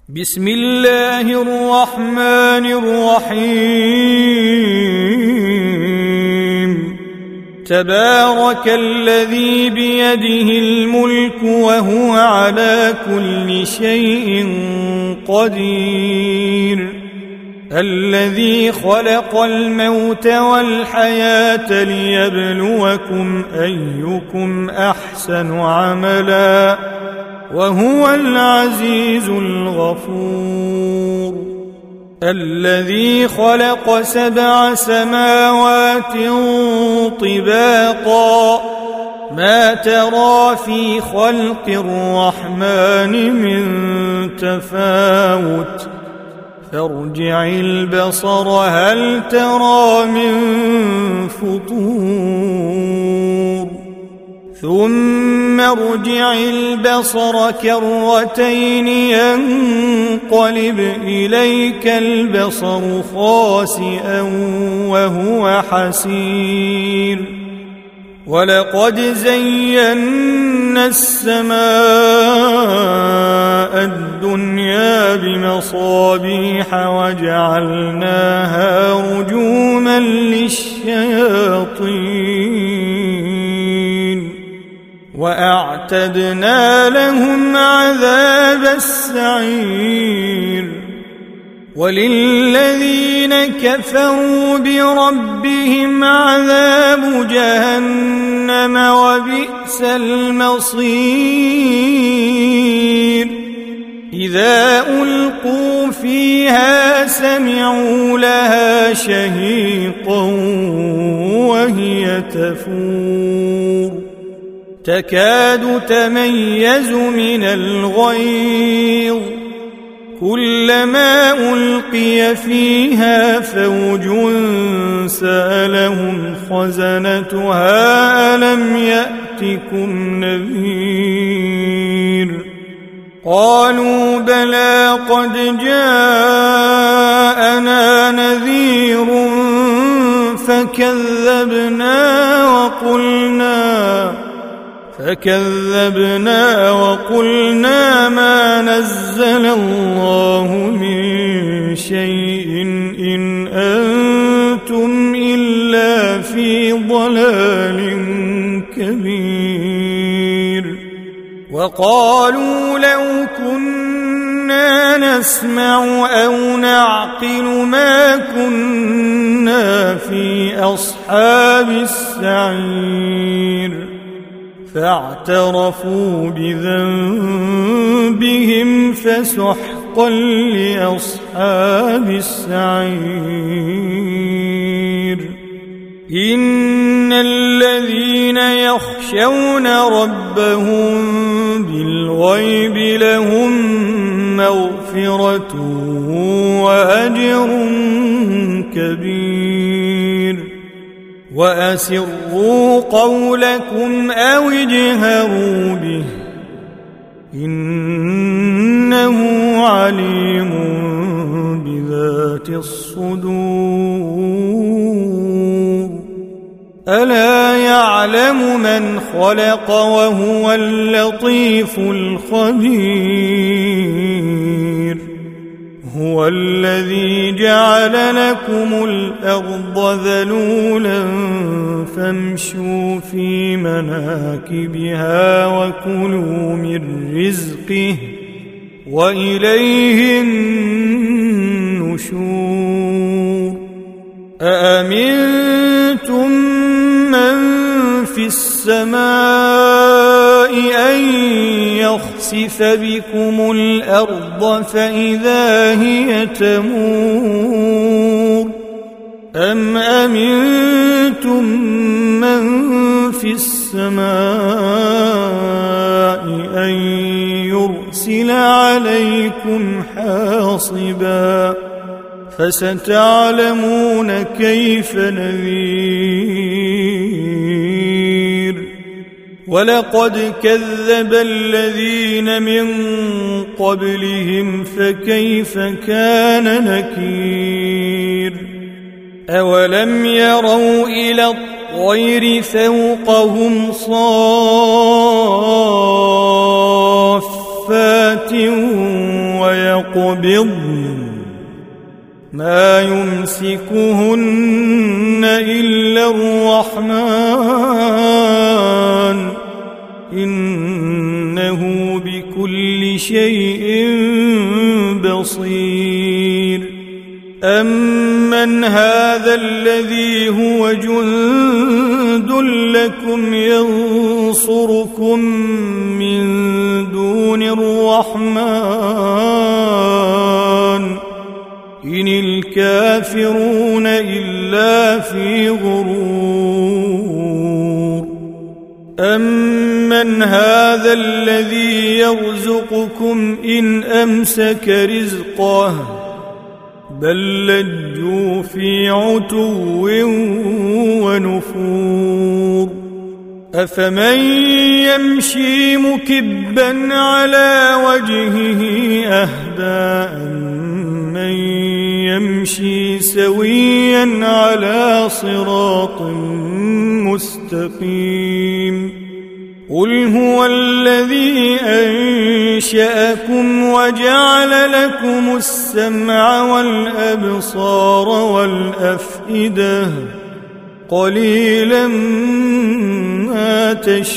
بسم الله الرحمن الرحيم تبارك الذي بيده الملك وهو على كل شيء قدير الذي خلق الموت والحياة ليبلوكم أيكم أحسن عملا وهو العزيز الغفور الذي خلق 7 سماوات طباقا ما ترى في خلق الرحمن من تفاوت فارجع البصر هل ترى من فطور ثم ارجع البصر كرتين ينقلب إليك البصر خاسئا وهو حسير ولقد زينا السماء الدنيا بمصابيح وجعلناها رجوما للشياطين وأعتدنا لهم عذاب السعير وللذين كفروا بربهم عذاب جهنم وبئس المصير إذا ألقوا فيها سمعوا لها شهيقا وهي تفور تكاد تميز من الغيظ كلما ألقي فيها فوج سألهم خزنتها ألم يأتكم نذير قالوا بلى قد جاءنا نذير فكذبنا وقلنا ما نزل الله من شيء إن أنتم إلا في ضلال كبير وقالوا لو كنا نسمع أو نعقل ما كنا في أصحاب السعير فاعترفوا بذنبهم فسحقا لأصحاب السعير إن الذين يخشون ربهم بالغيب لهم مغفرة وأجر كبير وأسروا قولكم أو اجهروا به إنه عليم بذات الصدور ألا يعلم من خلق وهو اللطيف الخبير هو الذي جعل لكم الأرض ذلولا فامشوا في مناكبها وكلوا من رزقه وإليه النشور أأمنتم من في السماء أن يخسف بكم الأرض فإذا هي تمور أم أمنتم من في السماء أن يرسل عليكم حاصبا فستعلمون كيف نذير ولقد كذب الذين من قبلهم فكيف كان نكير أولم يروا إلى الطير فوقهم صافات ويقبضن يقبضن ما يمسكهن إلا الرحمن إنه بكل شيء بصير أمن هذا الذي هو جند لكم ينصركم من دون الرحمن إن الكافرون إلا في غرور أمن هذا الذي يرزقكم إن أمسك رزقه بل لجوا في عتو ونفور أفمن يمشي مكبا على وجهه أهدى أمن يمشي سويا على صراط مستقيم قل هو الذي أنشأكم وجعل لكم السمع والأبصار والأفئدة قليلا ما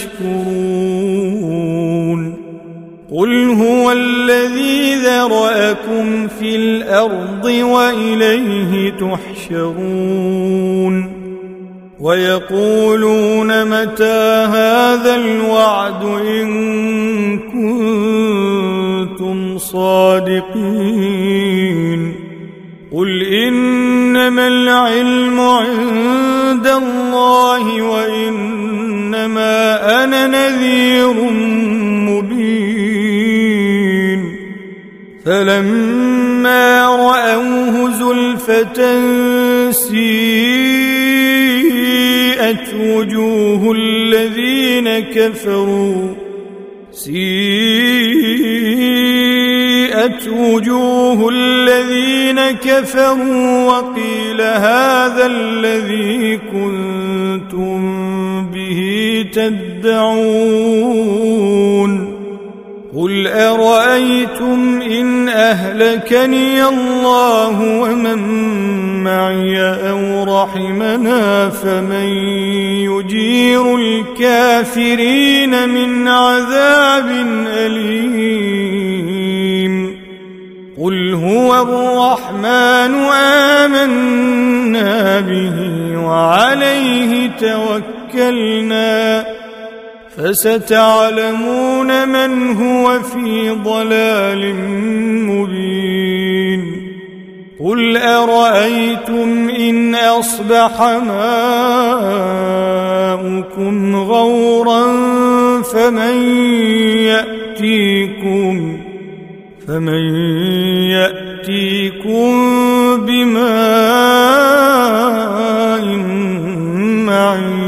تشكرون قل هو الذي ذرأكم في الأرض وإليه تحشرون ويقولون متى هذا الوعد إن كنتم صادقين قل إنما العلم عند الله وإنما أنا نذير مبين فلما رأوه زلفة سيئت وجوه الذين كفروا وقيل هذا الذي كنتم به تدعون قل أرأيتم إن أهلكني الله ومن معي أو رحمنا فمن يجير الكافرين من عذاب أليم قل هو الرحمن آمنا به وعليه توكلنا فستعلمون من هو في ضلال مبين قل أرأيتم إن أصبح ماؤكم غورا فمن يأتيكم بماء معين